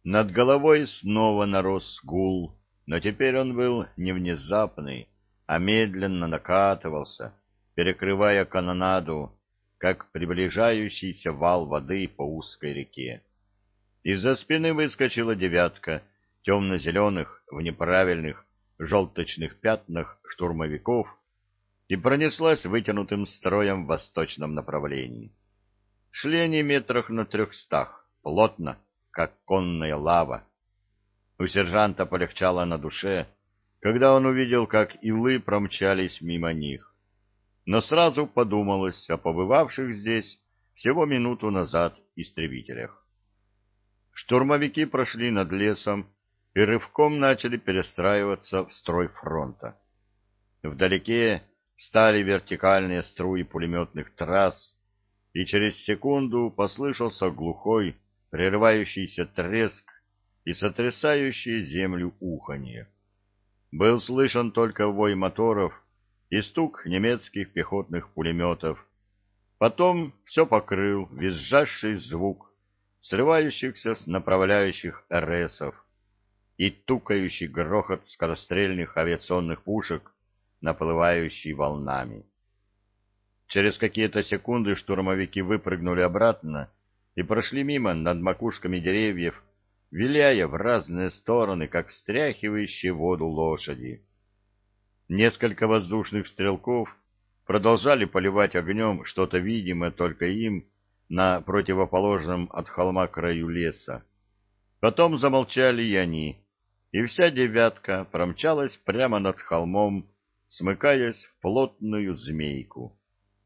Над головой снова нарос гул, но теперь он был не внезапный, а медленно накатывался, перекрывая канонаду, как приближающийся вал воды по узкой реке. Из-за спины выскочила девятка темно-зеленых в неправильных желточных пятнах штурмовиков и пронеслась вытянутым строем в восточном направлении. Шли они метрах на 300, плотно, как конная лава. У сержанта полегчало на душе, когда он увидел, как илы промчались мимо них. Но сразу подумалось о побывавших здесь всего минуту назад истребителях. Штурмовики прошли над лесом и рывком начали перестраиваться в строй фронта. Вдалеке встали вертикальные струи пулеметных трасс, и через секунду послышался глухой, прерывающийся треск и сотрясающее землю уханье. Был слышен только вой моторов и стук немецких пехотных пулеметов. Потом все покрыл визжащий звук срывающихся с направляющих РСов и тукающий грохот скорострельных авиационных пушек, наплывающий волнами. Через какие-то секунды штурмовики выпрыгнули обратно и прошли мимо над макушками деревьев, виляя в разные стороны, как стряхивающие воду лошади. Несколько воздушных стрелков продолжали поливать огнем что-то видимое только им на противоположном от холма краю леса. Потом замолчали и они, и вся девятка промчалась прямо над холмом, смыкаясь в плотную змейку.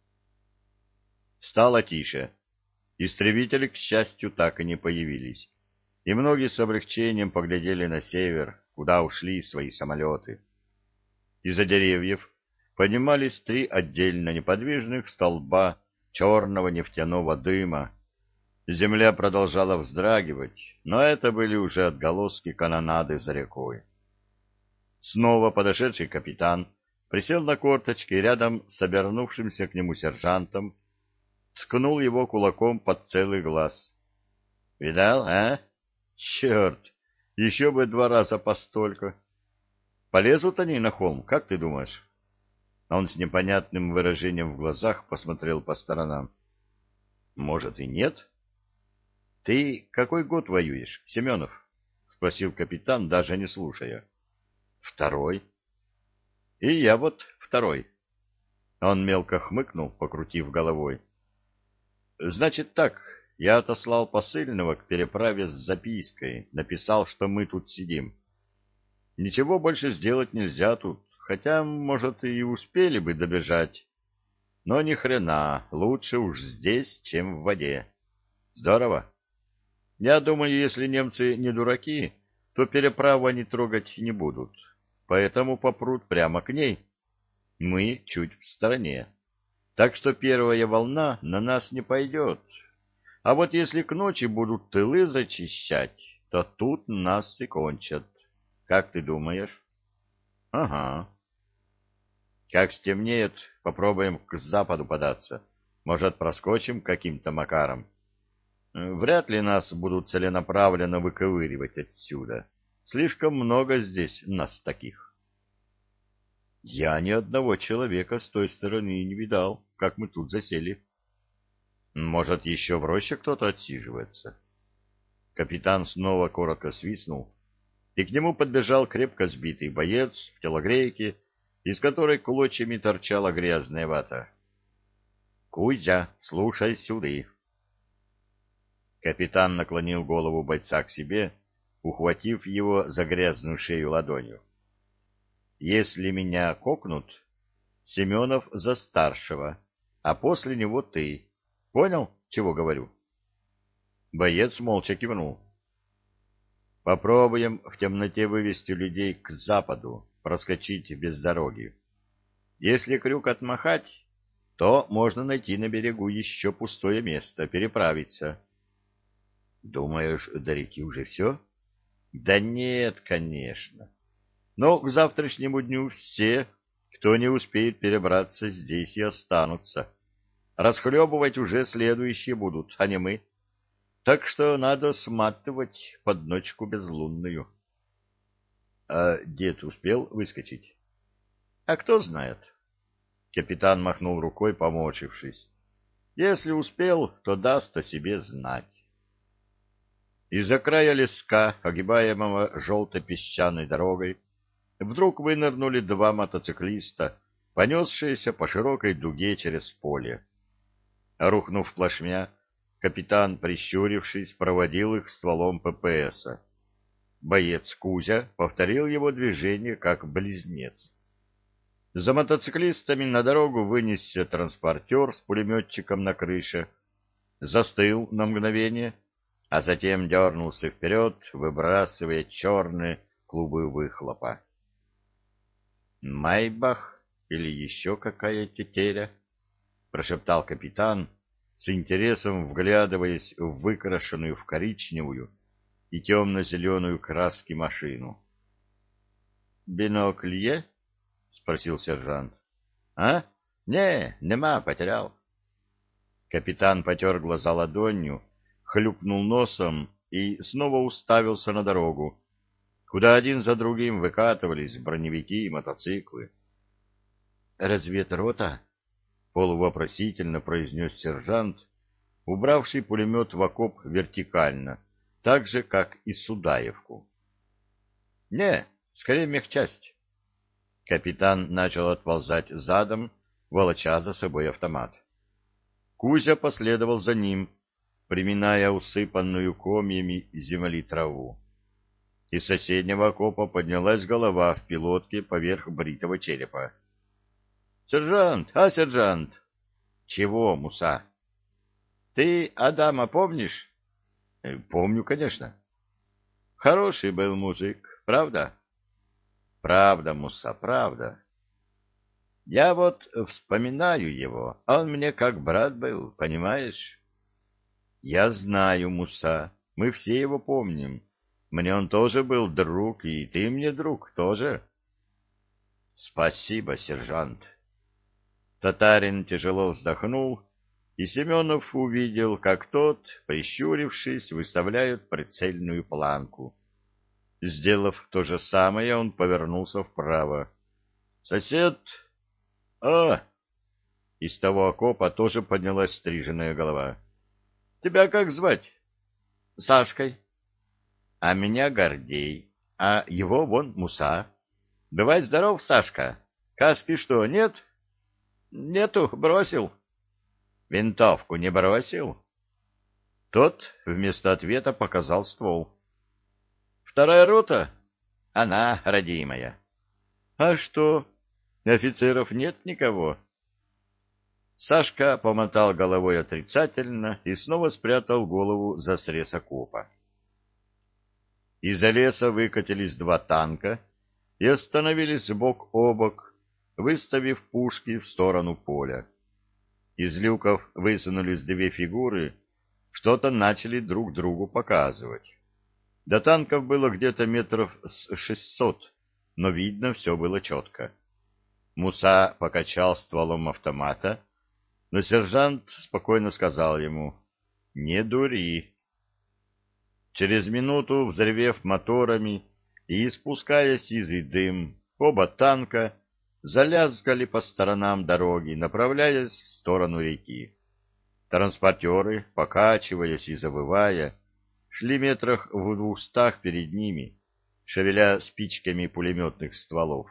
Стало тише. Истребители, к счастью, так и не появились, и многие с облегчением поглядели на север, куда ушли свои самолеты. Из-за деревьев поднимались 3 отдельно неподвижных столба черного нефтяного дыма. Земля продолжала вздрагивать, но это были уже отголоски канонады за рекой. Снова подошедший капитан присел на корточки рядом с обернувшимся к нему сержантом, ткнул его кулаком под целый глаз. — Видал, а? Черт! Еще бы 2 раза постолько. Полезут они на холм, как ты думаешь? Он с непонятным выражением в глазах посмотрел по сторонам. — Может и нет? — Ты какой год воюешь, Семенов? — спросил капитан, даже не слушая. — 2-й. — И я вот 2-й. Он мелко хмыкнул, покрутив головой. — Значит так, я отослал посыльного к переправе с запиской, написал, что мы тут сидим. Ничего больше сделать нельзя тут, хотя, может, и успели бы добежать. Но ни хрена, лучше уж здесь, чем в воде. Здорово. Я думаю, если немцы не дураки, то переправу они трогать не будут, поэтому попрут прямо к ней. Мы чуть в стороне, так что первая волна на нас не пойдет. А вот если к ночи будут тылы зачищать, то тут нас и кончат. Как ты думаешь? — Ага. — Как стемнеет, попробуем к западу податься. Может, проскочим каким-то макаром. Вряд ли нас будут целенаправленно выковыривать отсюда. Слишком много здесь нас таких. — Я ни одного человека с той стороны не видал, как мы тут засели. — Может, еще в роще кто-то отсиживается? Капитан снова коротко свистнул, и к нему подбежал крепко сбитый боец в телогрейке, из которой клочьями торчала грязная вата. — Кузя, слушай сюды. Капитан наклонил голову бойца к себе, ухватив его за грязную шею ладонью. — Если меня кокнут, Семенов за старшего, а после него ты. Понял, чего говорю? Боец молча кивнул. Попробуем в темноте вывести людей к западу, проскочить без дороги. Если крюк отмахать, то можно найти на берегу еще пустое место, переправиться. Думаешь, до реки уже все? Да нет, конечно. Но к завтрашнему дню все, кто не успеет перебраться, здесь и останутся. Расхлебывать уже следующие будут, а не мы. так что надо сматывать под ночку безлунную. А дед успел выскочить? А кто знает? Капитан махнул рукой, поморщившись. Если успел, то даст о себе знать. Из-за края леска, огибаемого желто-песчаной дорогой, вдруг вынырнули два мотоциклиста, понесшиеся по широкой дуге через поле. Рухнув плашмя, капитан, прищурившись, проводил их стволом ППСа. Боец Кузя повторил его движение как близнец. За мотоциклистами на дорогу вынесся транспортер с пулеметчиком на крыше, застыл на мгновение, а затем дернулся вперед, выбрасывая черные клубы выхлопа. «Майбах или еще какая тетеря?» — прошептал капитан, с интересом вглядываясь в выкрашенную в коричневую и темно-зеленую краски машину. «Бинокль є?» — спросил сержант. «А? Не, нема, потерял». Капитан потер глаза ладонью, хлюпнул носом и снова уставился на дорогу, куда один за другим выкатывались броневики и мотоциклы. «Разведрота?» — полувопросительно произнес сержант, убравший пулемет в окоп вертикально, так же, как и Судаевку. «Не, скорее мехчасть». Капитан начал отползать задом, волоча за собой автомат. Кузя последовал за ним, приминая усыпанную комьями земли траву. Из соседнего окопа поднялась голова в пилотке поверх бритого черепа. «Сержант! А, сержант!» «Чего, Муса?» «Ты Адама помнишь?» «Помню, конечно». «Хороший был мужик, правда?» «Правда, Муса, правда. Я вот вспоминаю его, он мне как брат был, понимаешь?» «Я знаю, Муса, мы все его помним. Мне он тоже был друг, и ты мне друг тоже». «Спасибо, сержант». Татарин тяжело вздохнул, и Семенов увидел, как тот, прищурившись, выставляет прицельную планку. Сделав то же самое, он повернулся вправо. «Сосед!» «А!» Из того окопа тоже поднялась стриженная голова. «Тебя как звать?» «Сашкой». «А меня Гордей, а его вон Муса. Бывай здоров, Сашка. Каски что, нет?» «Нету, бросил». «Винтовку не бросил?» Тот вместо ответа показал ствол. «Вторая рота?» «Она, родимая». «А что, офицеров нет никого?» Сашка помотал головой отрицательно и снова спрятал голову за срез окопа. Из-за леса выкатились два танка и остановились бок о бок, выставив пушки в сторону поля. Из люков высунулись две фигуры, что-то начали друг другу показывать. До танков было где-то метров с 600, но видно все было четко. Муса покачал стволом автомата, но сержант спокойно сказал ему: «Не дури». Через минуту, взревев моторами и испуская сизый дым, оба танка залязгали по сторонам дороги, направляясь в сторону реки. Транспортеры, покачиваясь и завывая, шли метрах в 200 перед ними, шевеля спичками пулеметных стволов.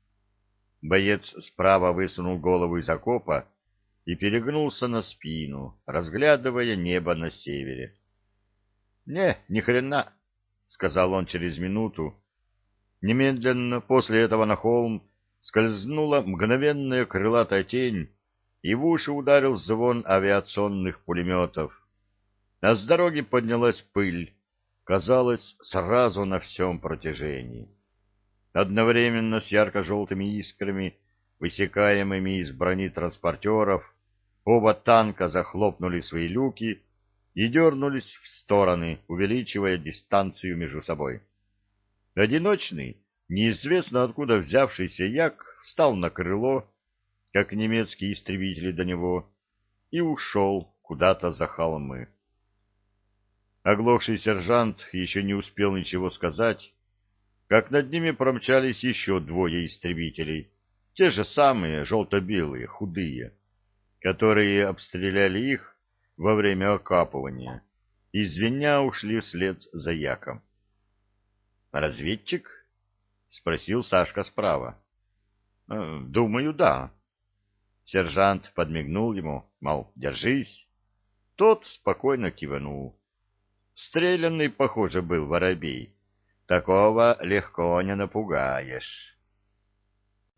Боец справа высунул голову из окопа и перегнулся на спину, разглядывая небо на севере. «Не, ни хрена», — сказал он через минуту. Немедленно после этого на холм скользнула мгновенная крылатая тень, и в уши ударил звон авиационных пулеметов. А с дороги поднялась пыль, казалось, сразу на всем протяжении. Одновременно с ярко-желтыми искрами, высекаемыми из брони транспортеров, оба танка захлопнули свои люки и дернулись в стороны, увеличивая дистанцию между собой. Одиночный, неизвестно откуда взявшийся Як, встал на крыло, как немецкие истребители до него, и ушел куда-то за холмы. Оглохший сержант еще не успел ничего сказать, как над ними промчались еще двое истребителей, те же самые желто-белые, худые, которые обстреляли их во время окапывания, и звеня ушли вслед за Яком. «Разведчик?» — спросил Сашка справа. «Думаю, да». Сержант подмигнул ему, мол, держись. Тот спокойно кивнул. Стрелянный, похоже, был воробей. Такого легко не напугаешь.